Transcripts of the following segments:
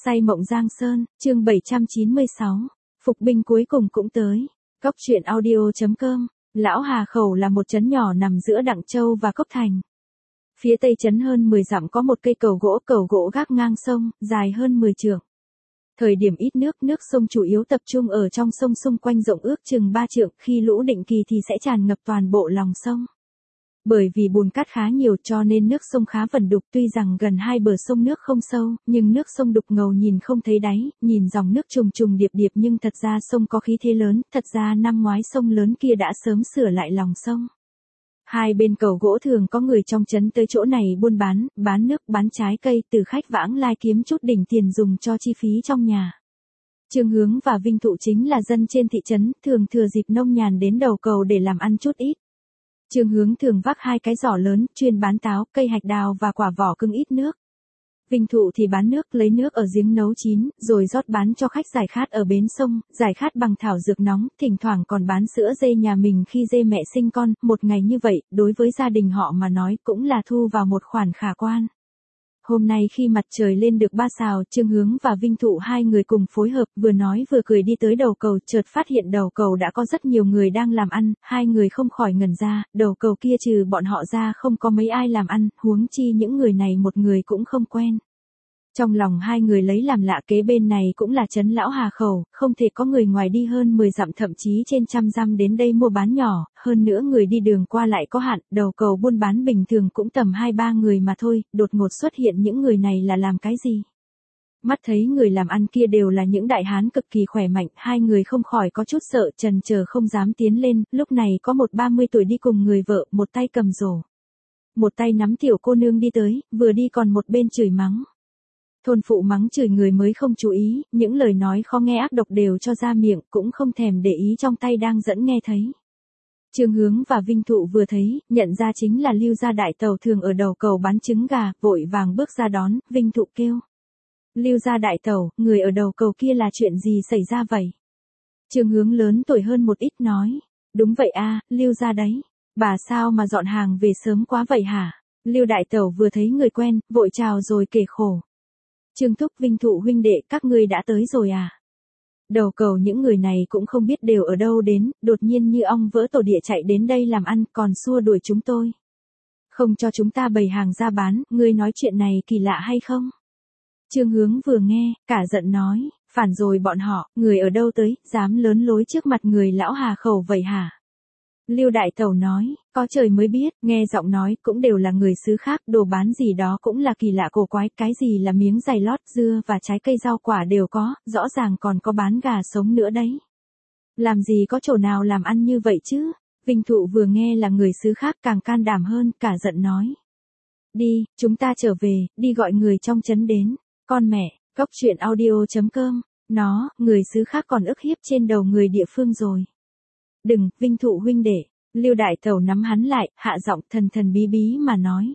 Say mộng Giang Sơn, chương 796. Phục binh cuối cùng cũng tới. Cốc truyện audio.com. Lão Hà Khẩu là một trấn nhỏ nằm giữa Đặng Châu và Cốc Thành. Phía tây trấn hơn 10 dặm có một cây cầu gỗ gác ngang sông, dài hơn 10 trượng. Thời điểm ít nước sông chủ yếu tập trung ở trong sông xung quanh rộng ước chừng 3 trượng, khi lũ định kỳ thì sẽ tràn ngập toàn bộ lòng sông. Bởi vì bùn cát khá nhiều cho nên nước sông khá vẩn đục, tuy rằng gần hai bờ sông nước không sâu, nhưng nước sông đục ngầu nhìn không thấy đáy, nhìn dòng nước trùng điệp nhưng thật ra sông có khí thế lớn, thật ra năm ngoái sông lớn kia đã sớm sửa lại lòng sông. Hai bên cầu gỗ thường có người trong trấn tới chỗ này buôn bán nước, bán trái cây, từ khách vãng lai kiếm chút đỉnh tiền dùng cho chi phí trong nhà. Trương Hướng và Vinh Thụ chính là dân trên thị trấn, thường thừa dịp nông nhàn đến đầu cầu để làm ăn chút ít. Trương Hướng thường vác hai cái giỏ lớn, chuyên bán táo, cây hạch đào và quả vỏ cưng ít nước. Vinh Thụ thì bán nước, lấy nước ở giếng nấu chín, rồi rót bán cho khách giải khát ở bến sông, giải khát bằng thảo dược nóng, thỉnh thoảng còn bán sữa dê nhà mình khi dê mẹ sinh con. Một ngày như vậy, đối với gia đình họ mà nói cũng là thu vào một khoản khả quan. Hôm nay khi mặt trời lên được 3 sào, Trương Hướng và Vinh Thụ hai người cùng phối hợp, vừa nói vừa cười đi tới đầu cầu, chợt phát hiện đầu cầu đã có rất nhiều người đang làm ăn, hai người không khỏi ngẩn ra, đầu cầu kia trừ bọn họ ra không có mấy ai làm ăn, huống chi những người này một người cũng không quen. Trong lòng hai người lấy làm lạ, kế bên này cũng là trấn Lão Hà Khẩu, không thể có người ngoài đi hơn 10 dặm thậm chí trên trăm dặm đến đây mua bán nhỏ, hơn nữa người đi đường qua lại có hạn, đầu cầu buôn bán bình thường cũng tầm 2-3 người mà thôi, đột ngột xuất hiện những người này là làm cái gì? Mắt thấy người làm ăn kia đều là những đại hán cực kỳ khỏe mạnh, hai người không khỏi có chút sợ, chần chờ không dám tiến lên, lúc này có một 30 tuổi đi cùng người vợ, một tay cầm rổ, một tay nắm tiểu cô nương đi tới, vừa đi còn một bên chửi mắng. Thôn phụ mắng chửi người mới không chú ý, những lời nói khó nghe ác độc đều cho ra miệng, cũng không thèm để ý trong tay đang dẫn nghe thấy. Trương Hướng và Vinh Thụ vừa thấy, nhận ra chính là Lưu gia đại tàu thường ở đầu cầu bán trứng gà, vội vàng bước ra đón. Vinh Thụ kêu: Lưu gia đại tàu, người ở đầu cầu kia là chuyện gì xảy ra vậy? Trương Hướng lớn tuổi hơn một ít nói: Đúng vậy a, Lưu gia đấy. Bà sao mà dọn hàng về sớm quá vậy hả? Lưu đại tàu vừa thấy người quen, vội chào rồi kể khổ. Trương Thúc, Vinh Thụ huynh đệ, các ngươi đã tới rồi à? Đầu cầu những người này cũng không biết đều ở đâu đến, đột nhiên như ong vỡ tổ địa chạy đến đây làm ăn, còn xua đuổi chúng tôi. Không cho chúng ta bày hàng ra bán, ngươi nói chuyện này kỳ lạ hay không? Trương Hướng vừa nghe, cả giận nói: Phản rồi bọn họ, người ở đâu tới, dám lớn lối trước mặt người Lão Hà Khẩu vậy hả? Lưu đại tẩu nói: Có trời mới biết, nghe giọng nói cũng đều là người xứ khác, đồ bán gì đó cũng là kỳ lạ cổ quái, cái gì là miếng giày lót, dưa và trái cây rau quả đều có, rõ ràng còn có bán gà sống nữa đấy. Làm gì có chỗ nào làm ăn như vậy chứ? Vinh Thụ vừa nghe là người xứ khác càng can đảm hơn, cả giận nói: Đi, chúng ta trở về, đi gọi người trong trấn đến. Con mẹ, Cốc truyện audio.com. Người xứ khác còn ức hiếp trên đầu người địa phương rồi. Đừng, Vinh Thụ huynh đệ. Lưu đại tẩu nắm hắn lại, hạ giọng thần bí mà nói: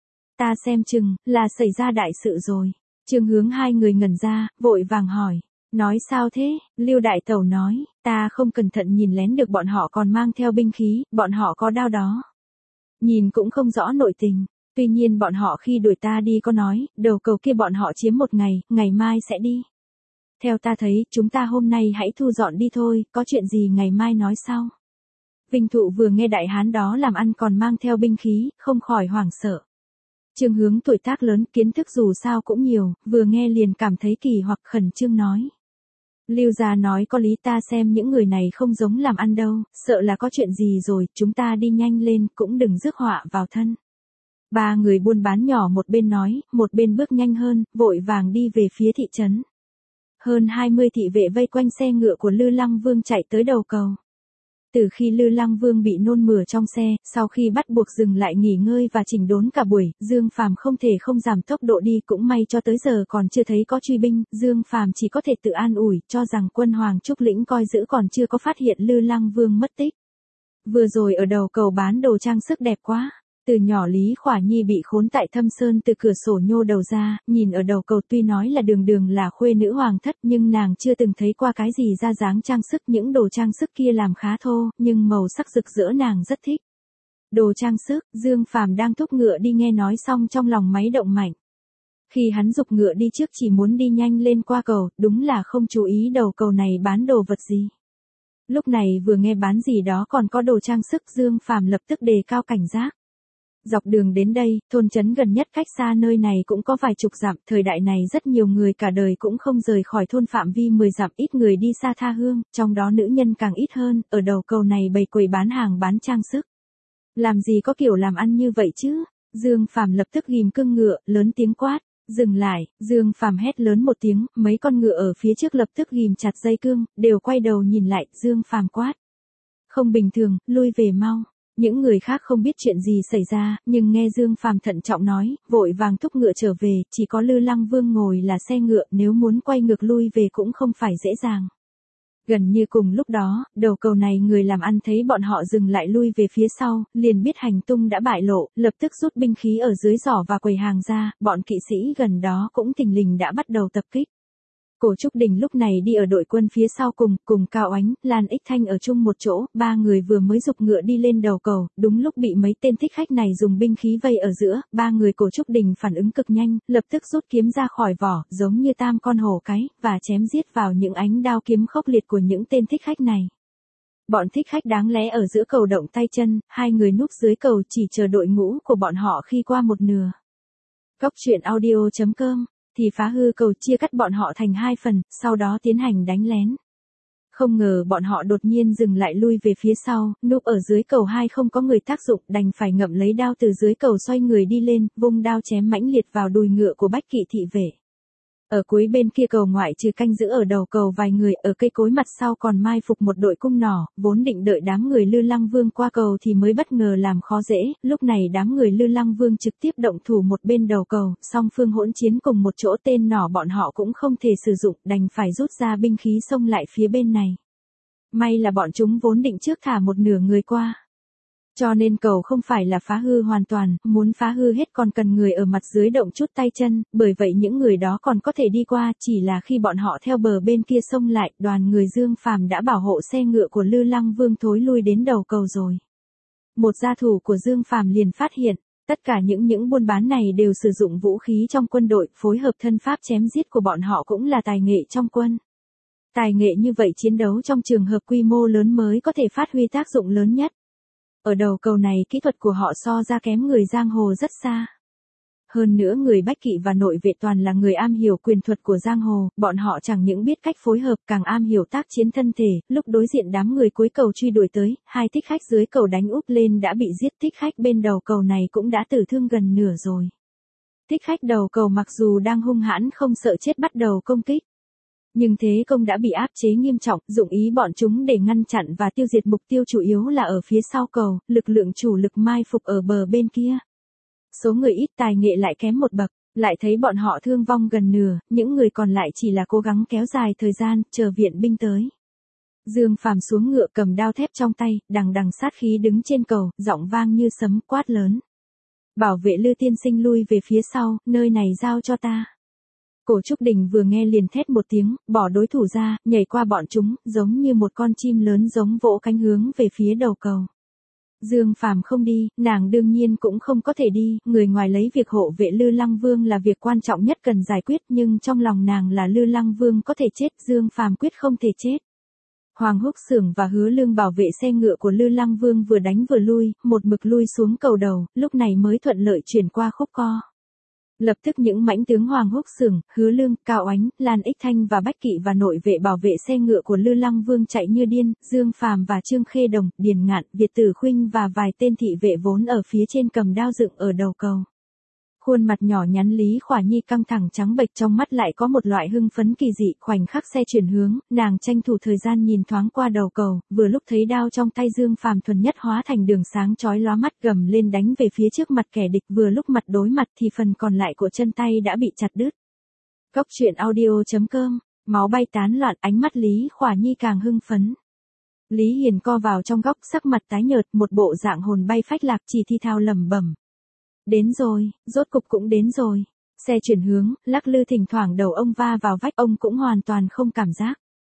Ta xem chừng là xảy ra đại sự rồi. Trương Hướng hai người ngẩn ra, vội vàng hỏi: Nói sao thế? Lưu đại tẩu nói: Ta không cẩn thận nhìn lén được bọn họ còn mang theo binh khí, bọn họ có đao đó. Nhìn cũng không rõ nội tình. Tuy nhiên bọn họ khi đuổi ta đi có nói, đầu cầu kia bọn họ chiếm một ngày, ngày mai sẽ đi. Theo ta thấy, chúng ta hôm nay hãy thu dọn đi thôi, có chuyện gì ngày mai nói sau. Vinh Thụ vừa nghe đại hán đó làm ăn còn mang theo binh khí, không khỏi hoảng sợ. Trương Hướng tuổi tác lớn, kiến thức dù sao cũng nhiều, vừa nghe liền cảm thấy kỳ hoặc, khẩn trương nói: Lưu gia nói có lý, ta xem những người này không giống làm ăn đâu, sợ là có chuyện gì rồi, chúng ta đi nhanh lên, cũng đừng rước họa vào thân. Ba người buôn bán nhỏ một bên nói, một bên bước nhanh hơn, vội vàng đi về phía thị trấn. Hơn 20 thị vệ vây quanh xe ngựa của Lư Lăng Vương chạy tới đầu cầu. Từ khi Lư Lăng Vương bị nôn mửa trong xe, sau khi bắt buộc dừng lại nghỉ ngơi và chỉnh đốn cả buổi, Dương Phàm không thể không giảm tốc độ đi, cũng may cho tới giờ còn chưa thấy có truy binh, Dương Phàm chỉ có thể tự an ủi, cho rằng quân Hoàng Trúc Lĩnh coi giữ còn chưa có phát hiện Lư Lăng Vương mất tích. Vừa rồi ở đầu cầu bán đồ trang sức đẹp quá. Từ nhỏ Lý Khỏa Nhi bị khốn tại Thâm Sơn, từ cửa sổ nhô đầu ra, nhìn ở đầu cầu, tuy nói là đường là khuê nữ hoàng thất, nhưng nàng chưa từng thấy qua cái gì ra dáng trang sức, những đồ trang sức kia làm khá thô, nhưng màu sắc rực rỡ nàng rất thích. Đồ trang sức, Dương Phàm đang thúc ngựa đi nghe nói xong trong lòng máy động mạnh. Khi hắn giục ngựa đi trước chỉ muốn đi nhanh lên qua cầu, đúng là không chú ý đầu cầu này bán đồ vật gì. Lúc này vừa nghe bán gì đó còn có đồ trang sức, Dương Phàm lập tức đề cao cảnh giác. Dọc đường đến đây, thôn trấn gần nhất cách xa nơi này cũng có vài chục dặm, thời đại này rất nhiều người cả đời cũng không rời khỏi thôn phạm vi 10 dặm, ít người đi xa tha hương, trong đó nữ nhân càng ít hơn, ở đầu cầu này bày quầy bán hàng bán trang sức. Làm gì có kiểu làm ăn như vậy chứ? Dương Phàm lập tức ghim cương ngựa, lớn tiếng quát. Dừng lại, Dương Phàm hét lớn một tiếng, mấy con ngựa ở phía trước lập tức ghim chặt dây cương, đều quay đầu nhìn lại, Dương Phàm quát. Không bình thường, lui về mau. Những người khác không biết chuyện gì xảy ra, nhưng nghe Dương Phàm thận trọng nói, vội vàng thúc ngựa trở về, chỉ có Lư Lăng Vương ngồi là xe ngựa, nếu muốn quay ngược lui về cũng không phải dễ dàng. Gần như cùng lúc đó, đầu cầu này người làm ăn thấy bọn họ dừng lại lui về phía sau, liền biết hành tung đã bại lộ, lập tức rút binh khí ở dưới giỏ và quầy hàng ra, bọn kỵ sĩ gần đó cũng thình lình đã bắt đầu tập kích. Cổ Trúc Đình lúc này đi ở đội quân phía sau cùng Cao Oánh, Lan Ích Thanh ở chung một chỗ, ba người vừa mới giục ngựa đi lên đầu cầu, đúng lúc bị mấy tên thích khách này dùng binh khí vây ở giữa, ba người Cổ Trúc Đình phản ứng cực nhanh, lập tức rút kiếm ra khỏi vỏ, giống như tam con hổ cái, và chém giết vào những ánh đao kiếm khốc liệt của những tên thích khách này. Bọn thích khách đáng lẽ ở giữa cầu động tay chân, hai người núp dưới cầu chỉ chờ đội ngũ của bọn họ khi qua một nửa. Góc truyện audio.com thì phá hư cầu chia cắt bọn họ thành hai phần, sau đó tiến hành đánh lén. Không ngờ bọn họ đột nhiên dừng lại lui về phía sau, núp ở dưới cầu hai không có người tác dụng, đành phải ngậm lấy đao từ dưới cầu xoay người đi lên, vung đao chém mãnh liệt vào đùi ngựa của Bách Kỵ thị vệ. Ở cuối bên kia cầu ngoại trừ canh giữ ở đầu cầu vài người, ở cây cối mặt sau còn mai phục một đội cung nỏ, vốn định đợi đám người Lư Lăng Vương qua cầu thì mới bất ngờ làm khó dễ, lúc này đám người Lư Lăng Vương trực tiếp động thủ một bên đầu cầu, song phương hỗn chiến cùng một chỗ, tên nỏ bọn họ cũng không thể sử dụng, đành phải rút ra binh khí xông lại phía bên này. May là bọn chúng vốn định trước thả một nửa người qua. Cho nên cầu không phải là phá hư hoàn toàn, muốn phá hư hết còn cần người ở mặt dưới động chút tay chân, bởi vậy những người đó còn có thể đi qua, chỉ là khi bọn họ theo bờ bên kia xông lại, đoàn người Dương Phàm đã bảo hộ xe ngựa của Lư Lăng Vương thối lui đến đầu cầu rồi. Một gia thủ của Dương Phàm liền phát hiện, tất cả những buôn bán này đều sử dụng vũ khí trong quân đội, phối hợp thân pháp chém giết của bọn họ cũng là tài nghệ trong quân. Tài nghệ như vậy chiến đấu trong trường hợp quy mô lớn mới có thể phát huy tác dụng lớn nhất. Ở đầu cầu này kỹ thuật của họ so ra kém người giang hồ rất xa. Hơn nữa người Bách Kỵ và nội vệ toàn là người am hiểu quyền thuật của giang hồ, bọn họ chẳng những biết cách phối hợp càng am hiểu tác chiến thân thể, lúc đối diện đám người cuối cầu truy đuổi tới, hai thích khách dưới cầu đánh úp lên đã bị giết, thích khách bên đầu cầu này cũng đã tử thương gần nửa rồi. Thích khách đầu cầu mặc dù đang hung hãn không sợ chết bắt đầu công kích. Nhưng thế công đã bị áp chế nghiêm trọng, dụng ý bọn chúng để ngăn chặn và tiêu diệt mục tiêu chủ yếu là ở phía sau cầu, lực lượng chủ lực mai phục ở bờ bên kia. Số người ít tài nghệ lại kém một bậc, lại thấy bọn họ thương vong gần nửa, những người còn lại chỉ là cố gắng kéo dài thời gian, chờ viện binh tới. Dương Phàm xuống ngựa cầm đao thép trong tay, đằng đằng sát khí đứng trên cầu, giọng vang như sấm quát lớn. Bảo vệ Lư tiên sinh lui về phía sau, nơi này giao cho ta. Cổ Trúc Đình vừa nghe liền thét một tiếng, bỏ đối thủ ra, nhảy qua bọn chúng, giống như một con chim lớn giống vỗ cánh hướng về phía đầu cầu. Dương Phàm không đi, nàng đương nhiên cũng không có thể đi, người ngoài lấy việc hộ vệ Lư Lăng Vương là việc quan trọng nhất cần giải quyết, nhưng trong lòng nàng là Lư Lăng Vương có thể chết, Dương Phàm quyết không thể chết. Hoàng Húc Xưởng và Hứa Lương bảo vệ xe ngựa của Lư Lăng Vương vừa đánh vừa lui, một mực lui xuống cầu đầu, lúc này mới thuận lợi chuyển qua khúc co. Lập tức những mãnh tướng Hoàng Húc Xưởng, Hứa Lương, Cao Oánh, Lan Ích Thanh và Bách Kỵ và nội vệ bảo vệ xe ngựa của Lư Lăng Vương chạy như điên, Dương Phàm và Trương Khê Đồng, Điền Ngạn, Việt Tử Khuynh và vài tên thị vệ vốn ở phía trên cầm đao dựng ở đầu cầu. Khuôn mặt nhỏ nhắn Lý Khỏa Nhi căng thẳng trắng bệch, trong mắt lại có một loại hưng phấn kỳ dị, khoảnh khắc xe chuyển hướng, nàng tranh thủ thời gian nhìn thoáng qua đầu cầu, vừa lúc thấy đao trong tay Dương Phàm thuần nhất hóa thành đường sáng chói lóa mắt, gầm lên đánh về phía trước mặt kẻ địch, vừa lúc mặt đối mặt thì phần còn lại của chân tay đã bị chặt đứt. Góc truyện audio.com, máu bay tán loạn, ánh mắt Lý Khỏa Nhi càng hưng phấn. Lý Hiền co vào trong góc, sắc mặt tái nhợt, một bộ dạng hồn bay phách lạc, chỉ thi thao lẩm bẩm. Đến rồi, rốt cục cũng đến rồi. Xe chuyển hướng, lắc lư thỉnh thoảng đầu ông va vào vách, ông cũng hoàn toàn không cảm giác.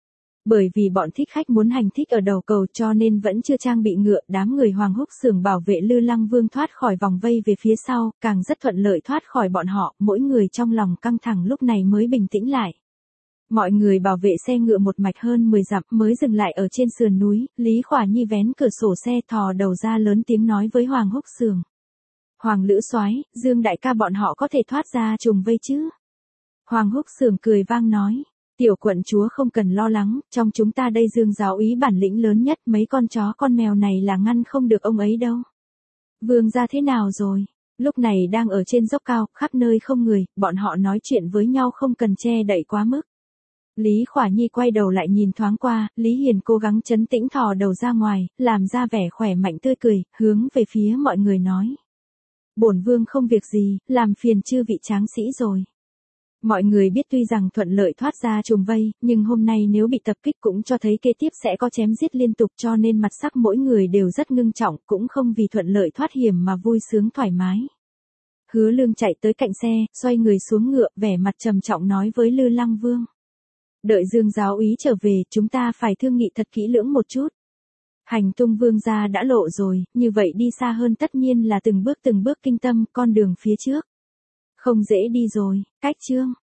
Bởi vì bọn thích khách muốn hành thích ở đầu cầu cho nên vẫn chưa trang bị ngựa, đám người Hoàng Húc Xưởng bảo vệ Lư Lăng Vương thoát khỏi vòng vây về phía sau, càng rất thuận lợi thoát khỏi bọn họ, mỗi người trong lòng căng thẳng lúc này mới bình tĩnh lại. Mọi người bảo vệ xe ngựa một mạch hơn 10 dặm mới dừng lại ở trên sườn núi, Lý Khỏa Nhi vén cửa sổ xe thò đầu ra lớn tiếng nói với Hoàng Húc Xưởng. Hoàng Lữ Soái, Dương đại ca bọn họ có thể thoát ra trùng vây chứ? Hoàng Húc Xưởng cười vang nói. Tiểu quận chúa không cần lo lắng, trong chúng ta đây Dương giáo úy bản lĩnh lớn nhất, mấy con chó con mèo này là ngăn không được ông ấy đâu. Vương gia thế nào rồi? Lúc này đang ở trên dốc cao, khắp nơi không người, bọn họ nói chuyện với nhau không cần che đậy quá mức. Lý Khỏa Nhi quay đầu lại nhìn thoáng qua, Lý Hiền cố gắng trấn tĩnh thò đầu ra ngoài, làm ra vẻ khỏe mạnh tươi cười, hướng về phía mọi người nói. Bổn vương không việc gì, làm phiền chư vị tráng sĩ rồi. Mọi người biết tuy rằng thuận lợi thoát ra trùng vây, nhưng hôm nay nếu bị tập kích cũng cho thấy kế tiếp sẽ có chém giết liên tục cho nên mặt sắc mỗi người đều rất ngưng trọng, cũng không vì thuận lợi thoát hiểm mà vui sướng thoải mái. Hứa Lương chạy tới cạnh xe, xoay người xuống ngựa, vẻ mặt trầm trọng nói với Lư Lăng Vương. Đợi Dương giáo úy trở về, chúng ta phải thương nghị thật kỹ lưỡng một chút. Hành tung Vương gia đã lộ rồi, như vậy đi xa hơn tất nhiên là từng bước kinh tâm, con đường phía trước. Không dễ đi rồi, cách chương.